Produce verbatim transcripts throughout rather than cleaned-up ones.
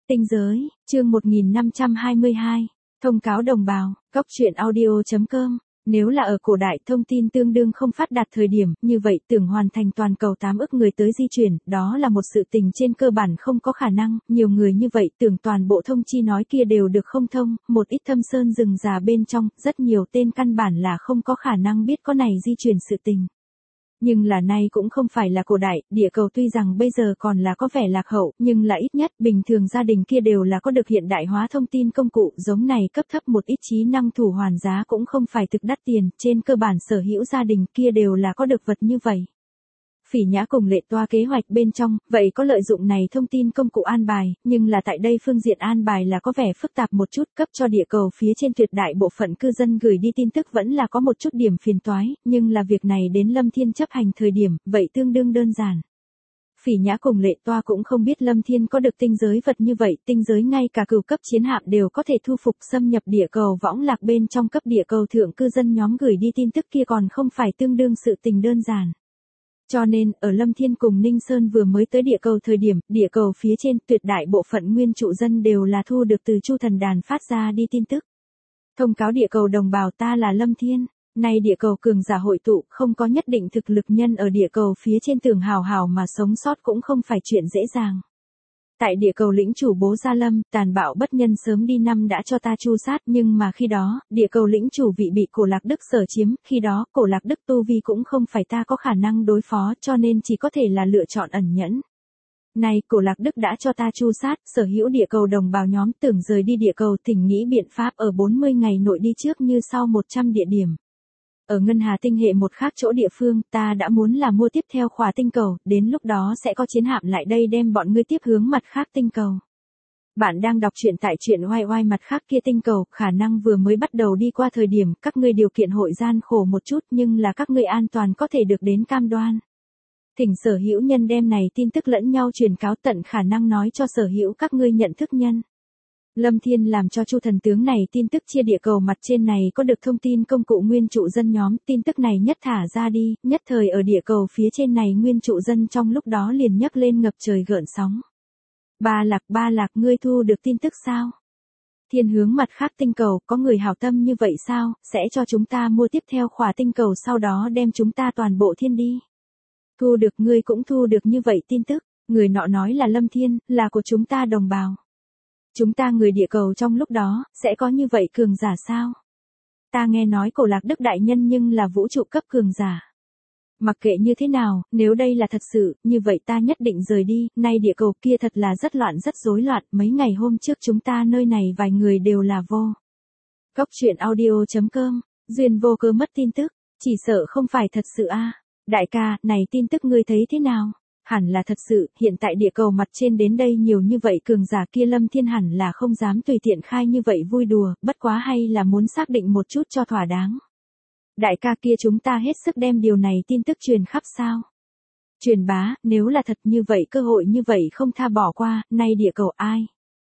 Tinh giới, chương một nghìn năm trăm hai mươi hai, thông cáo đồng bào, góc truyện audio chấm com. Nếu là ở cổ đại thông tin tương đương không phát đạt thời điểm, như vậy tưởng hoàn thành toàn cầu tám ức người tới di chuyển, đó là một sự tình trên cơ bản không có khả năng, nhiều người như vậy tưởng toàn bộ thông chi nói kia đều được không thông, một ít thâm sơn rừng già bên trong, rất nhiều tên căn bản là không có khả năng biết có này di chuyển sự tình. Nhưng là nay cũng không phải là cổ đại, địa cầu tuy rằng bây giờ còn là có vẻ lạc hậu, nhưng là ít nhất bình thường gia đình kia đều là có được hiện đại hóa thông tin công cụ, giống này cấp thấp một ít trí năng thủ hoàn giá cũng không phải thực đắt tiền, trên cơ bản sở hữu gia đình kia đều là có được vật như vậy. Phỉ Nhã cùng Lệ Toa kế hoạch bên trong, vậy có lợi dụng này thông tin công cụ an bài, nhưng là tại đây phương diện an bài là có vẻ phức tạp một chút, cấp cho địa cầu phía trên tuyệt đại bộ phận cư dân gửi đi tin tức vẫn là có một chút điểm phiền toái, nhưng là việc này đến Lâm Thiên chấp hành thời điểm, vậy tương đương đơn giản. Phỉ Nhã cùng Lệ Toa cũng không biết Lâm Thiên có được tinh giới vật như vậy, tinh giới ngay cả cửu cấp chiến hạm đều có thể thu phục xâm nhập địa cầu võng lạc bên trong cấp địa cầu thượng cư dân nhóm gửi đi tin tức kia còn không phải tương đương sự tình đơn giản. Cho nên, ở Lâm Thiên cùng Ninh Sơn vừa mới tới địa cầu thời điểm, địa cầu phía trên tuyệt đại bộ phận nguyên trụ dân đều là thu được từ Chu Thần Đàn phát ra đi tin tức. Thông cáo địa cầu đồng bào ta là Lâm Thiên, nay địa cầu cường giả hội tụ, không có nhất định thực lực nhân ở địa cầu phía trên tường hào hào mà sống sót cũng không phải chuyện dễ dàng. Tại địa cầu lĩnh chủ Bố Gia Lâm, tàn bạo bất nhân sớm đi năm đã cho ta chu sát, nhưng mà khi đó, địa cầu lĩnh chủ vị bị Cổ Lạc Đức sở chiếm, khi đó, Cổ Lạc Đức tu vi cũng không phải ta có khả năng đối phó, cho nên chỉ có thể là lựa chọn ẩn nhẫn. Này, Cổ Lạc Đức đã cho ta chu sát, sở hữu địa cầu đồng bào nhóm tưởng rời đi địa cầu, thỉnh nghĩ biện pháp ở bốn mươi ngày nội đi trước như sau một trăm địa điểm. Ở Ngân Hà tinh hệ một khác chỗ địa phương, ta đã muốn là mua tiếp theo khỏa tinh cầu, đến lúc đó sẽ có chiến hạm lại đây đem bọn ngươi tiếp hướng mặt khác tinh cầu. Bạn đang đọc truyện tại truyện oai oai mặt khác kia tinh cầu, khả năng vừa mới bắt đầu đi qua thời điểm, các ngươi điều kiện hội gian khổ một chút nhưng là các ngươi an toàn có thể được đến cam đoan. Thỉnh sở hữu nhân đem này tin tức lẫn nhau truyền cáo tận khả năng nói cho sở hữu các ngươi nhận thức nhân. Lâm Thiên làm cho Chu thần tướng này tin tức chia địa cầu mặt trên này có được thông tin công cụ nguyên trụ dân nhóm, tin tức này nhất thả ra đi, nhất thời ở địa cầu phía trên này nguyên trụ dân trong lúc đó liền nhấc lên ngập trời gợn sóng. Ba Lạc, Ba Lạc, ngươi thu được tin tức sao? Thiên hướng mặt khác tinh cầu, có người hảo tâm như vậy sao, sẽ cho chúng ta mua tiếp theo khỏa tinh cầu sau đó đem chúng ta toàn bộ thiên đi. Thu được, ngươi cũng thu được như vậy tin tức, người nọ nói là Lâm Thiên, là của chúng ta đồng bào. Chúng ta người địa cầu trong lúc đó, sẽ có như vậy cường giả sao? Ta nghe nói Cổ Lạc Đức đại nhân nhưng là vũ trụ cấp cường giả. Mặc kệ như thế nào, nếu đây là thật sự, như vậy ta nhất định rời đi, nay địa cầu kia thật là rất loạn rất rối loạn, mấy ngày hôm trước chúng ta nơi này vài người đều là vô. Góc truyện audio chấm com, duyên vô cơ mất tin tức, chỉ sợ không phải thật sự a. Đại ca, này tin tức ngươi thấy thế nào? Hẳn là thật sự, hiện tại địa cầu mặt trên đến đây nhiều như vậy cường giả kia Lâm Thiên hẳn là không dám tùy tiện khai như vậy vui đùa, bất quá hay là muốn xác định một chút cho thỏa đáng. Đại ca kia chúng ta hết sức đem điều này tin tức truyền khắp sao. Truyền bá, nếu là thật như vậy cơ hội như vậy không tha bỏ qua, nay địa cầu ai?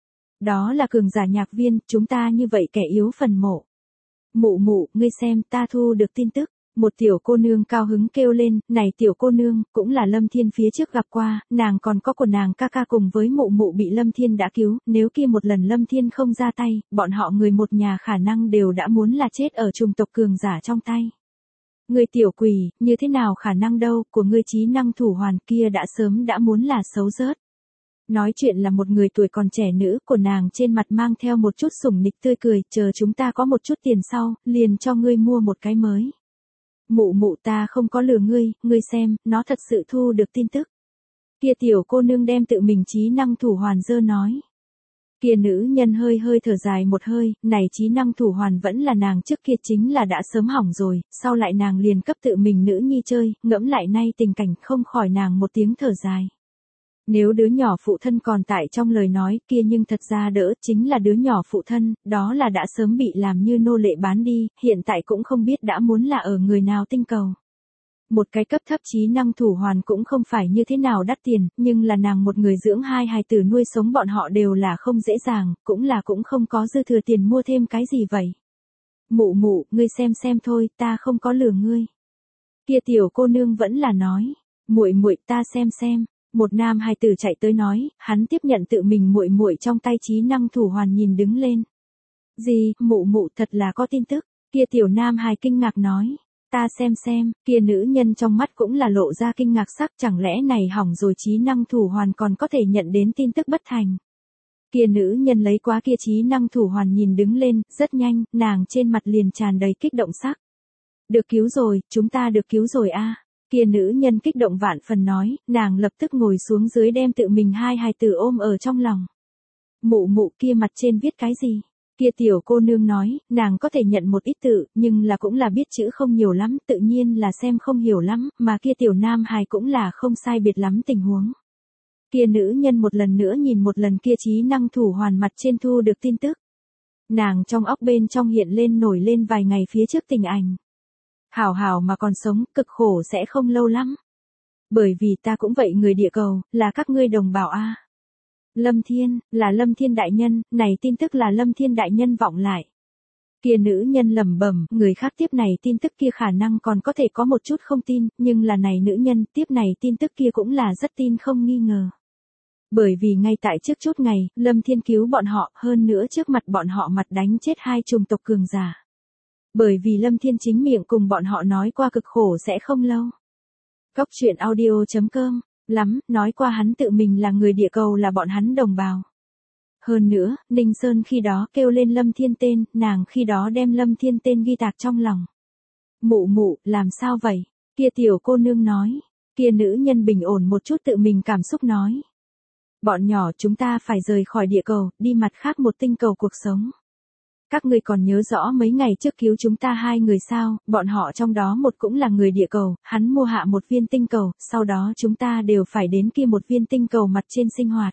Đó là cường giả nhạc viên, chúng ta như vậy kẻ yếu phần mộ. Mụ mụ, ngươi xem ta thu được tin tức. Một tiểu cô nương cao hứng kêu lên, này tiểu cô nương, cũng là Lâm Thiên phía trước gặp qua, nàng còn có của nàng ca ca cùng với mụ mụ bị Lâm Thiên đã cứu, nếu kia một lần Lâm Thiên không ra tay, bọn họ người một nhà khả năng đều đã muốn là chết ở trùng tộc cường giả trong tay. Người tiểu quỷ, như thế nào khả năng đâu, của ngươi trí năng thủ hoàn kia đã sớm đã muốn là xấu rớt. Nói chuyện là một người tuổi còn trẻ nữ, của nàng trên mặt mang theo một chút sủng nịch tươi cười, chờ chúng ta có một chút tiền sau, liền cho ngươi mua một cái mới. Mụ mụ ta không có lừa ngươi, ngươi xem, nó thật sự thu được tin tức. Kia tiểu cô nương đem tự mình trí năng thủ hoàn dơ nói. Kia nữ nhân hơi hơi thở dài một hơi, này trí năng thủ hoàn vẫn là nàng trước kia chính là đã sớm hỏng rồi, sau lại nàng liền cấp tự mình nữ nhi chơi, ngẫm lại nay tình cảnh không khỏi nàng một tiếng thở dài. Nếu đứa nhỏ phụ thân còn tại trong lời nói kia nhưng thật ra đỡ chính là đứa nhỏ phụ thân, đó là đã sớm bị làm như nô lệ bán đi, hiện tại cũng không biết đã muốn là ở người nào tinh cầu. Một cái cấp thấp trí năng thủ hoàn cũng không phải như thế nào đắt tiền, nhưng là nàng một người dưỡng hai hài tử nuôi sống bọn họ đều là không dễ dàng, cũng là cũng không có dư thừa tiền mua thêm cái gì vậy. Mụ mụ, ngươi xem xem thôi, ta không có lừa ngươi. Kia tiểu cô nương vẫn là nói, muội muội ta xem xem. Một nam hài tử chạy tới nói, hắn tiếp nhận tự mình muội muội trong tay trí năng thủ hoàn nhìn đứng lên. Gì, mụ mụ thật là có tin tức, kia tiểu nam hài kinh ngạc nói. Ta xem xem, kia nữ nhân trong mắt cũng là lộ ra kinh ngạc sắc, chẳng lẽ này hỏng rồi trí năng thủ hoàn còn có thể nhận đến tin tức bất thành. Kia nữ nhân lấy quá kia trí năng thủ hoàn nhìn đứng lên, rất nhanh, nàng trên mặt liền tràn đầy kích động sắc. Được cứu rồi, chúng ta được cứu rồi a. Kia nữ nhân kích động vạn phần nói, nàng lập tức ngồi xuống dưới đem tự mình hai hài tử ôm ở trong lòng. Mụ mụ kia mặt trên viết cái gì? Kia tiểu cô nương nói, nàng có thể nhận một ít tự, nhưng là cũng là biết chữ không nhiều lắm, tự nhiên là xem không hiểu lắm, mà kia tiểu nam hài cũng là không sai biệt lắm tình huống. Kia nữ nhân một lần nữa nhìn một lần kia trí năng thủ hoàn mặt trên thu được tin tức. Nàng trong óc bên trong hiện lên nổi lên vài ngày phía trước tình ảnh. Hảo hảo mà còn sống, cực khổ sẽ không lâu lắm. Bởi vì ta cũng vậy người địa cầu, là các ngươi đồng bào a. Lâm Thiên, là Lâm Thiên đại nhân, này tin tức là Lâm Thiên đại nhân vọng lại. Kia nữ nhân lẩm bẩm, người khác tiếp này tin tức kia khả năng còn có thể có một chút không tin, nhưng là này nữ nhân tiếp này tin tức kia cũng là rất tin không nghi ngờ. Bởi vì ngay tại trước chút ngày, Lâm Thiên cứu bọn họ, hơn nữa trước mặt bọn họ mặt đánh chết hai chủng tộc cường giả. Bởi vì Lâm Thiên chính miệng cùng bọn họ nói qua cực khổ sẽ không lâu. Cóc truyện audio chấm com, lắm, nói qua hắn tự mình là người địa cầu là bọn hắn đồng bào. Hơn nữa, Ninh Sơn khi đó kêu lên Lâm Thiên tên, nàng khi đó đem Lâm Thiên tên ghi tạc trong lòng. Mụ mụ, làm sao vậy? Kia tiểu cô nương nói, kia nữ nhân bình ổn một chút tự mình cảm xúc nói. Bọn nhỏ chúng ta phải rời khỏi địa cầu, đi mặt khác một tinh cầu cuộc sống. Các ngươi còn nhớ rõ mấy ngày trước cứu chúng ta hai người sao, bọn họ trong đó một cũng là người địa cầu, hắn mua hạ một viên tinh cầu, sau đó chúng ta đều phải đến kia một viên tinh cầu mặt trên sinh hoạt.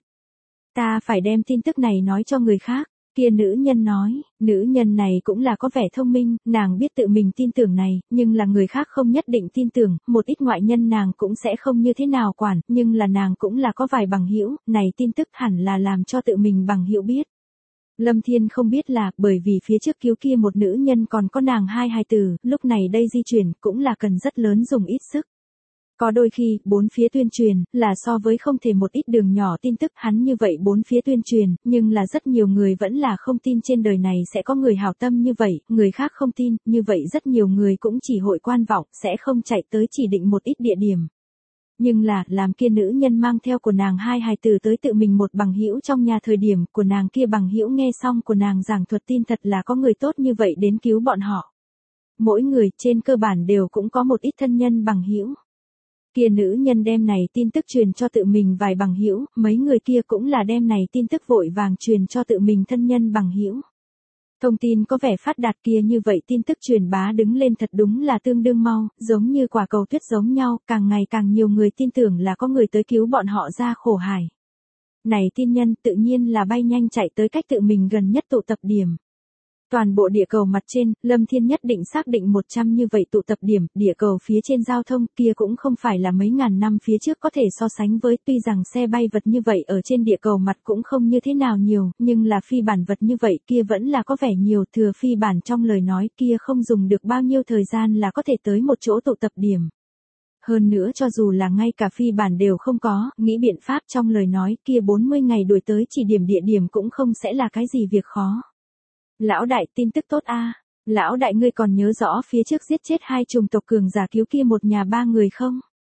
Ta phải đem tin tức này nói cho người khác, kia nữ nhân nói, nữ nhân này cũng là có vẻ thông minh, nàng biết tự mình tin tưởng này, nhưng là người khác không nhất định tin tưởng, một ít ngoại nhân nàng cũng sẽ không như thế nào quản, nhưng là nàng cũng là có vài bằng hữu, này tin tức hẳn là làm cho tự mình bằng hữu biết. Lâm Thiên không biết là, bởi vì phía trước cứu kia một nữ nhân còn có nàng hai hài tử, lúc này đây di chuyển, cũng là cần rất lớn dùng ít sức. Có đôi khi, bốn phía tuyên truyền, là so với không thể một ít đường nhỏ tin tức hắn như vậy bốn phía tuyên truyền, nhưng là rất nhiều người vẫn là không tin trên đời này sẽ có người hảo tâm như vậy, người khác không tin, như vậy rất nhiều người cũng chỉ hội quan vọng, sẽ không chạy tới chỉ định một ít địa điểm. Nhưng là, làm kia nữ nhân mang theo của nàng hai hài tử tới tự mình một bằng hữu trong nhà thời điểm của nàng kia bằng hữu nghe xong của nàng giảng thuật tin thật là có người tốt như vậy đến cứu bọn họ. Mỗi người trên cơ bản đều cũng có một ít thân nhân bằng hữu. Kia nữ nhân đem này tin tức truyền cho tự mình vài bằng hữu, mấy người kia cũng là đem này tin tức vội vàng truyền cho tự mình thân nhân bằng hữu. Thông tin có vẻ phát đạt kia như vậy tin tức truyền bá đứng lên thật đúng là tương đương mau, giống như quả cầu tuyết giống nhau, càng ngày càng nhiều người tin tưởng là có người tới cứu bọn họ ra khổ hải. Này tin nhân tự nhiên là bay nhanh chạy tới cách tự mình gần nhất tụ tập điểm. Toàn bộ địa cầu mặt trên, Lâm Thiên nhất định xác định một trăm như vậy tụ tập điểm, địa cầu phía trên giao thông kia cũng không phải là mấy ngàn năm phía trước có thể so sánh với, tuy rằng xe bay vật như vậy ở trên địa cầu mặt cũng không như thế nào nhiều, nhưng là phi bản vật như vậy kia vẫn là có vẻ nhiều, thừa phi bản trong lời nói kia không dùng được bao nhiêu thời gian là có thể tới một chỗ tụ tập điểm. Hơn nữa cho dù là ngay cả phi bản đều không có, nghĩ biện pháp trong lời nói kia bốn mươi ngày đuổi tới chỉ điểm địa điểm cũng không sẽ là cái gì việc khó. Lão đại tin tức tốt a. Lão đại ngươi còn nhớ rõ phía trước giết chết hai chủng tộc cường giả cứu kia một nhà ba người không?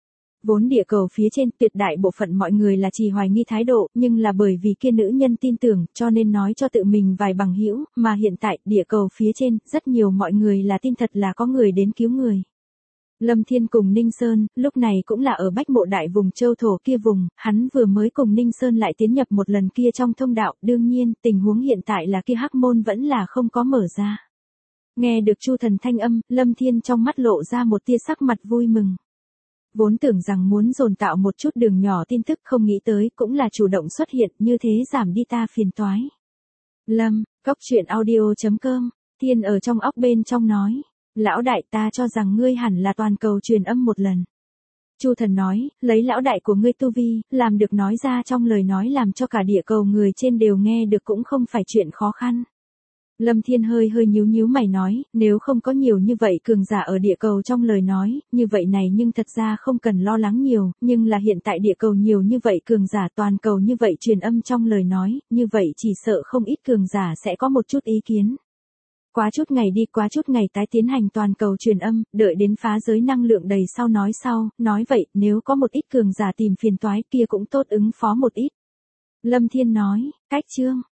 Vốn địa cầu phía trên tuyệt đại bộ phận mọi người là chỉ hoài nghi thái độ, nhưng là bởi vì kia nữ nhân tin tưởng, cho nên nói cho tự mình vài bằng hữu, mà hiện tại địa cầu phía trên rất nhiều mọi người là tin thật là có người đến cứu người. Lâm Thiên cùng Ninh Sơn, lúc này cũng là ở Bách Mộ Đại vùng châu thổ kia vùng, hắn vừa mới cùng Ninh Sơn lại tiến nhập một lần kia trong thông đạo, đương nhiên, tình huống hiện tại là kia hắc môn vẫn là không có mở ra. Nghe được Chu Thần thanh âm, Lâm Thiên trong mắt lộ ra một tia sắc mặt vui mừng. Vốn tưởng rằng muốn dồn tạo một chút đường nhỏ tin tức không nghĩ tới cũng là chủ động xuất hiện, như thế giảm đi ta phiền toái. Lâm, cóc truyện audio chấm com, Thiên ở trong óc bên trong nói. Lão đại ta cho rằng ngươi hẳn là toàn cầu truyền âm một lần. Chu Thần nói, lấy lão đại của ngươi tu vi, làm được nói ra trong lời nói làm cho cả địa cầu người trên đều nghe được cũng không phải chuyện khó khăn. Lâm Thiên hơi hơi nhíu nhíu mày nói, nếu không có nhiều như vậy cường giả ở địa cầu trong lời nói, như vậy này nhưng thật ra không cần lo lắng nhiều, nhưng là hiện tại địa cầu nhiều như vậy cường giả toàn cầu như vậy truyền âm trong lời nói, như vậy chỉ sợ không ít cường giả sẽ có một chút ý kiến. Quá chút ngày đi quá chút ngày tái tiến hành toàn cầu truyền âm, đợi đến phá giới năng lượng đầy sau nói sau, nói vậy nếu có một ít cường giả tìm phiền toái kia cũng tốt ứng phó một ít. Lâm Thiên nói, cách chương.